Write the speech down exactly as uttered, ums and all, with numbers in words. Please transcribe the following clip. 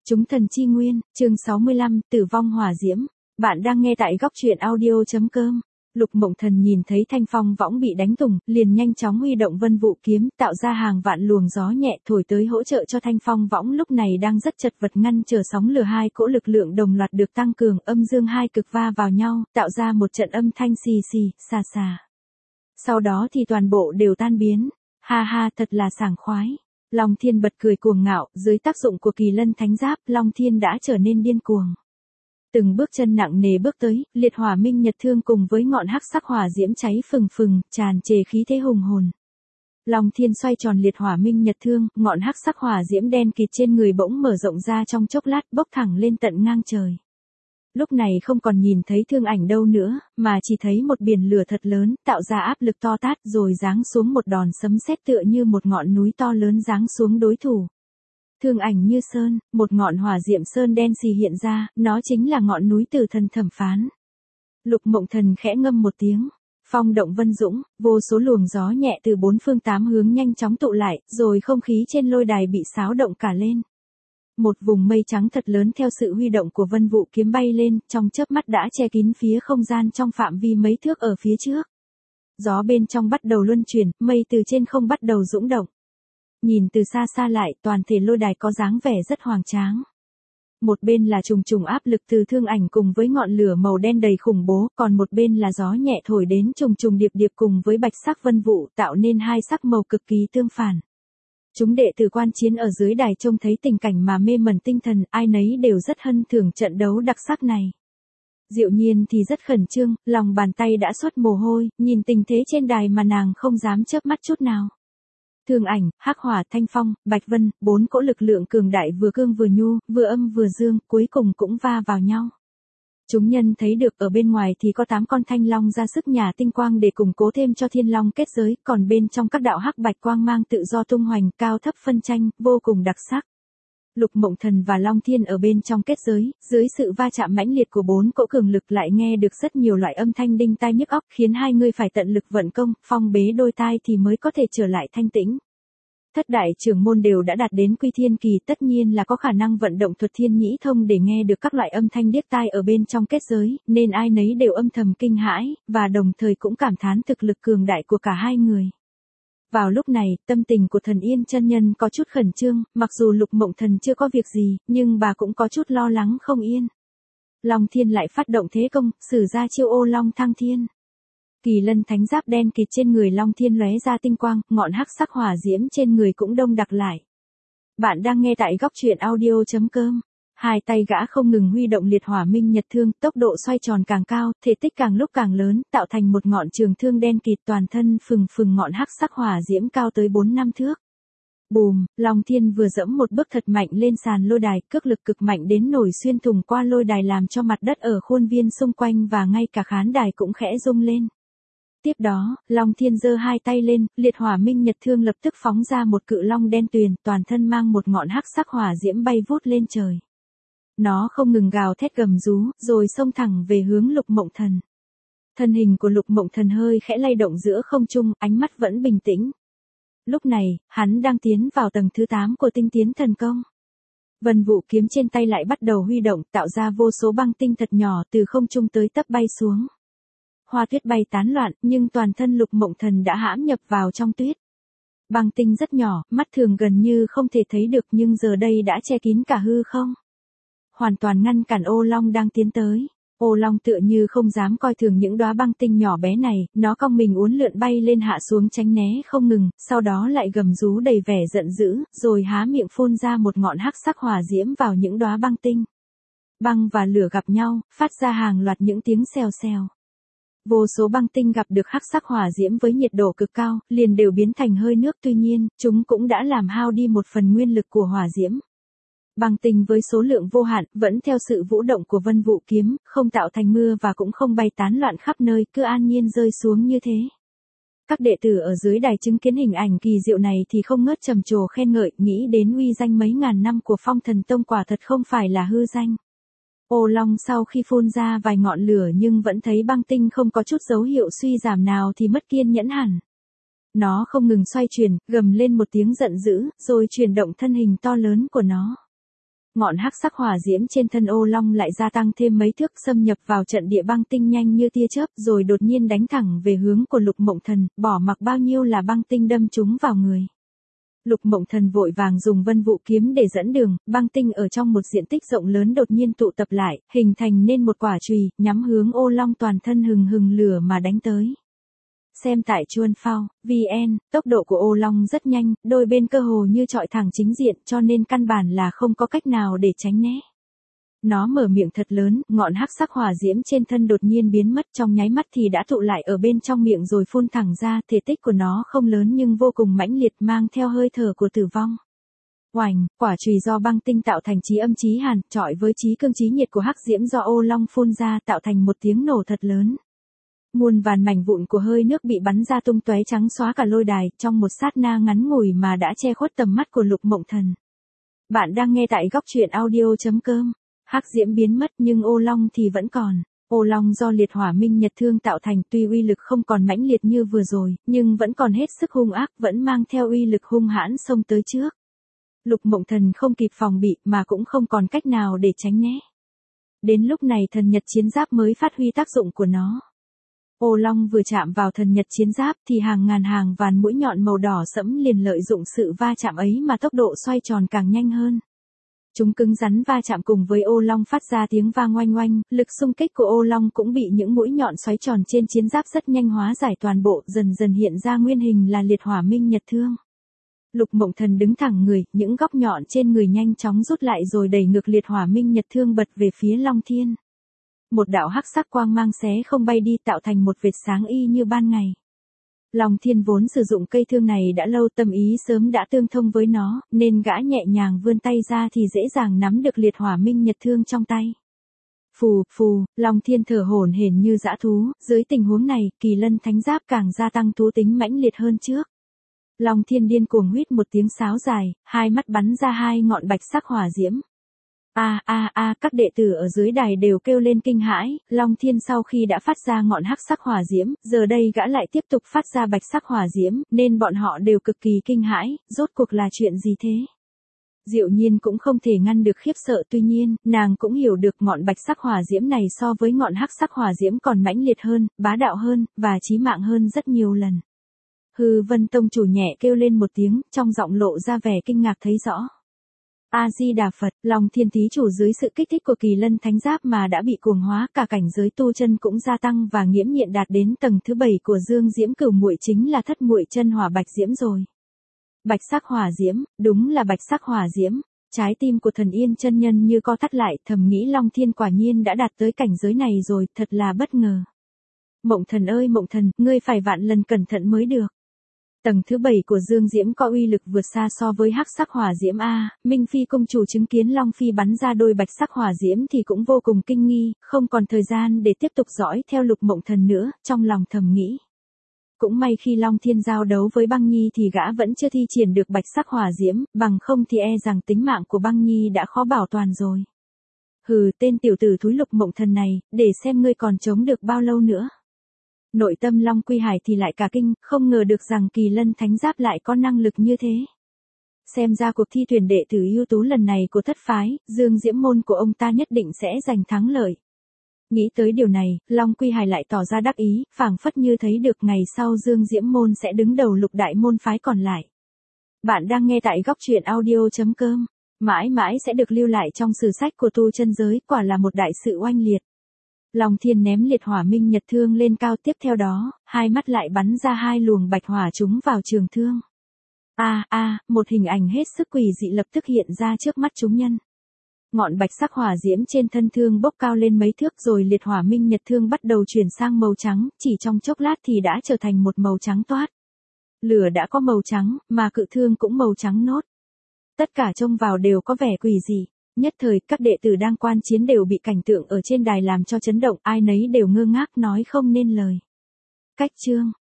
Chúng thần chi nguyên, chương sáu mươi lăm, tử vong hỏa diễm. Bạn đang nghe tại góc truyện audio chấm com. Lục Mộng Thần nhìn thấy thanh phong võng bị đánh thủng, liền nhanh chóng huy động vân vụ kiếm, tạo ra hàng vạn luồng gió nhẹ thổi tới hỗ trợ cho thanh phong võng lúc này đang rất chật vật ngăn trở sóng lửa. Hai cỗ lực lượng đồng loạt được tăng cường, âm dương hai cực va vào nhau, tạo ra một trận âm thanh xì xì, xà xà. Sau đó thì toàn bộ đều tan biến. Ha ha, thật là sảng khoái. Long Thiên bật cười cuồng ngạo, dưới tác dụng của Kỳ Lân Thánh Giáp, Long Thiên đã trở nên điên cuồng. Từng bước chân nặng nề bước tới, liệt hỏa minh nhật thương cùng với ngọn hắc sắc hỏa diễm cháy phừng phừng, tràn trề khí thế hùng hồn. Long Thiên xoay tròn liệt hỏa minh nhật thương, ngọn hắc sắc hỏa diễm đen kịt trên người bỗng mở rộng ra trong chốc lát, bốc thẳng lên tận ngang trời. Lúc này không còn nhìn thấy thương ảnh đâu nữa, mà chỉ thấy một biển lửa thật lớn, tạo ra áp lực to tát rồi giáng xuống một đòn sấm sét tựa như một ngọn núi to lớn giáng xuống đối thủ. Thương ảnh như sơn, một ngọn hỏa diệm sơn đen xì hiện ra, nó chính là ngọn núi Tử Thần Thẩm Phán. Lục Mộng Thần khẽ ngâm một tiếng, phong động vân dũng, vô số luồng gió nhẹ từ bốn phương tám hướng nhanh chóng tụ lại, rồi không khí trên lôi đài bị xáo động cả lên. Một vùng mây trắng thật lớn theo sự huy động của vân vụ kiếm bay lên, trong chớp mắt đã che kín phía không gian trong phạm vi mấy thước ở phía trước. Gió bên trong bắt đầu luân chuyển, mây từ trên không bắt đầu dũng động. Nhìn từ xa xa lại, toàn thể lôi đài có dáng vẻ rất hoành tráng. Một bên là trùng trùng áp lực từ thương ảnh cùng với ngọn lửa màu đen đầy khủng bố, còn một bên là gió nhẹ thổi đến trùng trùng điệp điệp cùng với bạch sắc vân vụ, tạo nên hai sắc màu cực kỳ tương phản. Chúng đệ tử quan chiến ở dưới đài trông thấy tình cảnh mà mê mẩn tinh thần, ai nấy đều rất hân thưởng trận đấu đặc sắc này. Diệu Nhiên thì rất khẩn trương, lòng bàn tay đã xuất mồ hôi, nhìn tình thế trên đài mà nàng không dám chớp mắt chút nào. Thương ảnh, hắc hỏa, thanh phong, bạch vân, bốn cỗ lực lượng cường đại vừa cương vừa nhu, vừa âm vừa dương, cuối cùng cũng va vào nhau. Chúng nhân thấy được ở bên ngoài thì có tám con thanh long ra sức nhả tinh quang để củng cố thêm cho thiên long kết giới, còn bên trong các đạo hắc bạch quang mang tự do tung hoành, cao thấp phân tranh, vô cùng đặc sắc. Lục Mộng Thần và Long Thiên ở bên trong kết giới, dưới sự va chạm mãnh liệt của bốn cỗ cường lực lại nghe được rất nhiều loại âm thanh đinh tai nhức óc, khiến hai người phải tận lực vận công, phong bế đôi tai thì mới có thể trở lại thanh tĩnh. Thất đại trưởng môn đều đã đạt đến quy thiên kỳ, tất nhiên là có khả năng vận động thuật thiên nhĩ thông để nghe được các loại âm thanh điếc tai ở bên trong kết giới, nên ai nấy đều âm thầm kinh hãi, và đồng thời cũng cảm thán thực lực cường đại của cả hai người. Vào lúc này, tâm tình của Thần Yên chân nhân có chút khẩn trương, mặc dù Lục Mộng Thần chưa có việc gì, nhưng bà cũng có chút lo lắng không yên. Long Thiên lại phát động thế công, sử ra chiêu ô long thăng thiên. Kỳ Lân Thánh Giáp đen kịt trên người Long Thiên lóe ra tinh quang, ngọn hắc sắc hỏa diễm trên người cũng đông đặc lại. Bạn đang nghe tại góc truyện audio chấm com. Hai tay gã không ngừng huy động liệt hỏa minh nhật thương, tốc độ xoay tròn càng cao, thể tích càng lúc càng lớn, tạo thành một ngọn trường thương đen kịt toàn thân phừng phừng ngọn hắc sắc hỏa diễm cao tới bốn năm thước. Bùm, Long Thiên vừa dẫm một bước thật mạnh lên sàn lôi đài, cước lực cực mạnh đến nổi xuyên thủng qua lôi đài làm cho mặt đất ở khuôn viên xung quanh và ngay cả khán đài cũng khẽ rung lên. Tiếp đó, Long Thiên giơ hai tay lên, liệt hỏa minh nhật thương lập tức phóng ra một cự long đen tuyền, toàn thân mang một ngọn hắc sắc hỏa diễm bay vút lên trời. Nó không ngừng gào thét gầm rú, rồi xông thẳng về hướng Lục Mộng Thần. Thân hình của Lục Mộng Thần hơi khẽ lay động giữa không trung, ánh mắt vẫn bình tĩnh. Lúc này, hắn đang tiến vào tầng thứ tám của tinh tiến thần công. Vân vụ kiếm trên tay lại bắt đầu huy động, tạo ra vô số băng tinh thật nhỏ từ không trung tới tấp bay xuống. Hoa tuyết bay tán loạn, nhưng toàn thân Lục Mộng Thần đã hãm nhập vào trong tuyết. Băng tinh rất nhỏ, mắt thường gần như không thể thấy được nhưng giờ đây đã che kín cả hư không. Hoàn toàn ngăn cản ô long đang tiến tới. Ô long tựa như không dám coi thường những đóa băng tinh nhỏ bé này, nó cong mình uốn lượn bay lên hạ xuống tránh né không ngừng, sau đó lại gầm rú đầy vẻ giận dữ, rồi há miệng phun ra một ngọn hắc sắc hỏa diễm vào những đóa băng tinh. Băng và lửa gặp nhau, phát ra hàng loạt những tiếng xèo xèo. Vô số băng tinh gặp được hắc sắc hỏa diễm với nhiệt độ cực cao, liền đều biến thành hơi nước, tuy nhiên, chúng cũng đã làm hao đi một phần nguyên lực của hỏa diễm. Băng tinh với số lượng vô hạn, vẫn theo sự vũ động của vân vụ kiếm, không tạo thành mưa và cũng không bay tán loạn khắp nơi, cứ an nhiên rơi xuống như thế. Các đệ tử ở dưới đài chứng kiến hình ảnh kỳ diệu này thì không ngớt trầm trồ khen ngợi, nghĩ đến uy danh mấy ngàn năm của Phong Thần Tông quả thật không phải là hư danh. Ô long sau khi phun ra vài ngọn lửa nhưng vẫn thấy băng tinh không có chút dấu hiệu suy giảm nào thì mất kiên nhẫn hẳn. Nó không ngừng xoay chuyển, gầm lên một tiếng giận dữ, rồi chuyển động thân hình to lớn của nó. Ngọn hắc sắc hỏa diễm trên thân ô long lại gia tăng thêm mấy thước, xâm nhập vào trận địa băng tinh nhanh như tia chớp, rồi đột nhiên đánh thẳng về hướng của Lục Mộng Thần, bỏ mặc bao nhiêu là băng tinh đâm trúng vào người. Lục Mộng Thần vội vàng dùng vân vụ kiếm để dẫn đường, băng tinh ở trong một diện tích rộng lớn đột nhiên tụ tập lại, hình thành nên một quả chùy, nhắm hướng ô long toàn thân hừng hừng lửa mà đánh tới. Xem tại Chuan Phao, vn, tốc độ của ô long rất nhanh, đôi bên cơ hồ như chọi thẳng chính diện, cho nên căn bản là không có cách nào để tránh né. Nó mở miệng thật lớn, ngọn hắc sắc hỏa diễm trên thân đột nhiên biến mất, trong nháy mắt thì đã tụ lại ở bên trong miệng rồi phun thẳng ra, thể tích của nó không lớn nhưng vô cùng mãnh liệt, mang theo hơi thở của tử vong. Oành, quả chùy do băng tinh tạo thành chí âm chí hàn, chọi với chí cương chí nhiệt của hắc diễm do ô long phun ra, tạo thành một tiếng nổ thật lớn. Muôn vàn mảnh vụn của hơi nước bị bắn ra tung tóe, trắng xóa cả lôi đài, trong một sát na ngắn ngủi mà đã che khuất tầm mắt của Lục Mộng Thần. Bạn đang nghe tại góc truyện audio chấm com. Hắc diễm biến mất nhưng ô long thì vẫn còn. Ô long do liệt hỏa minh nhật thương tạo thành, tuy uy lực không còn mãnh liệt như vừa rồi, nhưng vẫn còn hết sức hung ác, vẫn mang theo uy lực hung hãn xông tới trước. Lục Mộng Thần không kịp phòng bị mà cũng không còn cách nào để tránh né. Đến lúc này thần nhật chiến giáp mới phát huy tác dụng của nó. Ô long vừa chạm vào thần nhật chiến giáp thì hàng ngàn hàng vàn mũi nhọn màu đỏ sẫm liền lợi dụng sự va chạm ấy mà tốc độ xoay tròn càng nhanh hơn. Chúng cứng rắn va chạm cùng với ô long phát ra tiếng vang oanh oanh, lực xung kích của ô long cũng bị những mũi nhọn xoáy tròn trên chiến giáp rất nhanh hóa giải toàn bộ, dần dần hiện ra nguyên hình là liệt hỏa minh nhật thương. Lục Mộng Thần đứng thẳng người, những góc nhọn trên người nhanh chóng rút lại rồi đẩy ngược liệt hỏa minh nhật thương bật về phía Long Thiên. Một đạo hắc sắc quang mang xé không bay đi, tạo thành một vệt sáng y như ban ngày. Long Thiên vốn sử dụng cây thương này đã lâu, tâm ý sớm đã tương thông với nó, nên gã nhẹ nhàng vươn tay ra thì dễ dàng nắm được liệt hỏa minh nhật thương trong tay. Phù, phù, Long Thiên thở hổn hển như dã thú, dưới tình huống này, Kỳ Lân Thánh Giáp càng gia tăng thú tính mãnh liệt hơn trước. Long Thiên điên cuồng huýt một tiếng sáo dài, hai mắt bắn ra hai ngọn bạch sắc hỏa diễm. A a a, các đệ tử ở dưới đài đều kêu lên kinh hãi, Long Thiên sau khi đã phát ra ngọn hắc sắc hỏa diễm, giờ đây gã lại tiếp tục phát ra bạch sắc hỏa diễm, nên bọn họ đều cực kỳ kinh hãi, rốt cuộc là chuyện gì thế? Diệu Nhiên cũng không thể ngăn được khiếp sợ, tuy nhiên, nàng cũng hiểu được ngọn bạch sắc hỏa diễm này so với ngọn hắc sắc hỏa diễm còn mãnh liệt hơn, bá đạo hơn, và chí mạng hơn rất nhiều lần. Hư Vân Tông chủ nhẹ kêu lên một tiếng, trong giọng lộ ra vẻ kinh ngạc thấy rõ. A-di-đà Phật, Long Thiên thí chủ dưới sự kích thích của Kỳ Lân Thánh Giáp mà đã bị cuồng hóa, cả cảnh giới tu chân cũng gia tăng và nghiễm nhiệm đạt đến tầng thứ bảy của Dương Diễm Cửu Muội, chính là thất muội chân hỏa bạch diễm rồi. Bạch sắc hỏa diễm, đúng là bạch sắc hỏa diễm. Trái tim của Thần Yên chân nhân như co thắt lại, thầm nghĩ Long Thiên quả nhiên đã đạt tới cảnh giới này rồi, thật là bất ngờ. Mộng Thần ơi Mộng Thần, ngươi phải vạn lần cẩn thận mới được. Tầng thứ bảy của Dương Diễm có uy lực vượt xa so với hắc sắc hỏa diễm a. Minh Phi công chủ chứng kiến Long Phi bắn ra đôi bạch sắc hỏa diễm thì cũng vô cùng kinh nghi, không còn thời gian để tiếp tục dõi theo Lục Mộng Thần nữa, trong lòng thầm nghĩ. Cũng may khi Long Thiên giao đấu với Băng Nhi thì gã vẫn chưa thi triển được bạch sắc hỏa diễm, bằng không thì e rằng tính mạng của Băng Nhi đã khó bảo toàn rồi. Hừ, tên tiểu tử thúi Lục Mộng Thần này, để xem ngươi còn chống được bao lâu nữa. Nội tâm Long Quy Hải thì lại cả kinh, không ngờ được rằng Kỳ Lân Thánh Giáp lại có năng lực như thế. Xem ra cuộc thi tuyển đệ tử ưu tú lần này của thất phái, Dương Diễm môn của ông ta nhất định sẽ giành thắng lợi. Nghĩ tới điều này, Long Quy Hải lại tỏ ra đắc ý, phảng phất như thấy được ngày sau Dương Diễm môn sẽ đứng đầu lục đại môn phái còn lại. Bạn đang nghe tại góc truyện audio chấm com. Mãi mãi sẽ được lưu lại trong sử sách của tu chân giới, quả là một đại sự oanh liệt. Long Thiên ném liệt hỏa minh nhật thương lên cao, tiếp theo đó, hai mắt lại bắn ra hai luồng bạch hỏa trúng vào trường thương. A a, một hình ảnh hết sức quỷ dị lập tức hiện ra trước mắt chúng nhân. Ngọn bạch sắc hỏa diễm trên thân thương bốc cao lên mấy thước rồi liệt hỏa minh nhật thương bắt đầu chuyển sang màu trắng, chỉ trong chốc lát thì đã trở thành một màu trắng toát. Lửa đã có màu trắng, mà cự thương cũng màu trắng nốt. Tất cả trông vào đều có vẻ quỷ dị. Nhất thời, các đệ tử đang quan chiến đều bị cảnh tượng ở trên đài làm cho chấn động, ai nấy đều ngơ ngác nói không nên lời. Cách chương